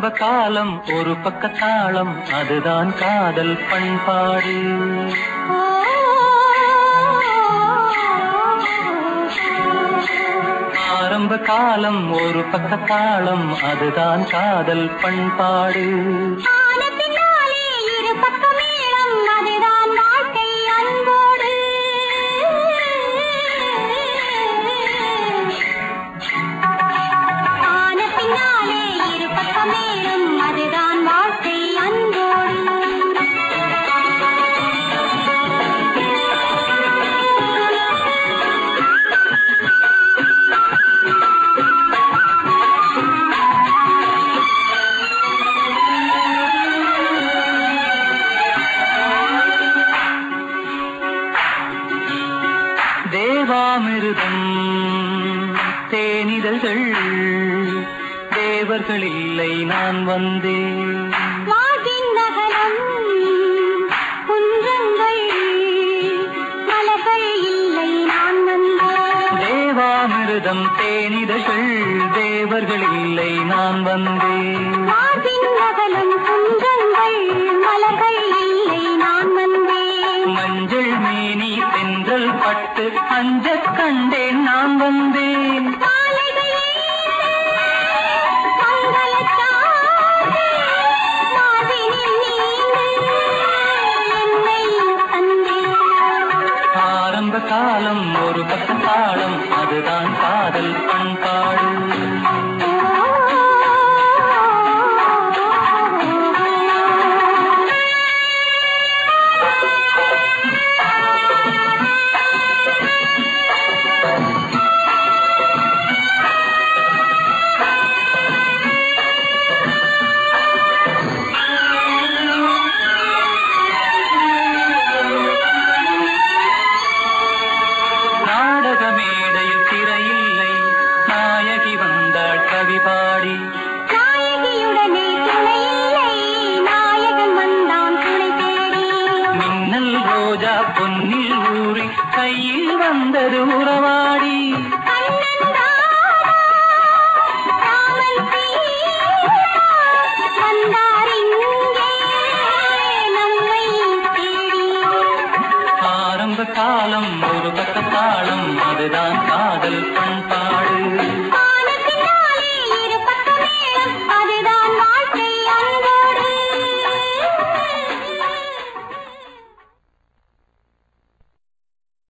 காலம் ஒரு பக்க தாளம் அதுதான் காதல் பண்பாடு. ஆரம்ப காலம் ஒரு பக்க தாளம் அதுதான் காதல் பண்பாடு. தேவாமிருதம் தேனிதழ்கள் தேவர்கள் இல்லை நான் வந்தேன். தேவாமிருதம் தேனிதழ்கள் தேவர்கள் இல்லை நான் வந்தேன். மஞ்சள் மேனி தென்றல் பட்டு அஞ்சக் கண்டேன் நான் வந்தேன். ஆரம்ப காலம் ஒரு பக்க தாளம் அதுதான் காதல் பண்பாடு. மின்னல் ரோஜா பொன்னில் ஊறி கையில் வந்தது உறவாடி. ஆரம்ப காலம் ஒரு பக்க தாளம் அதுதான் காதல் பண்பாடு.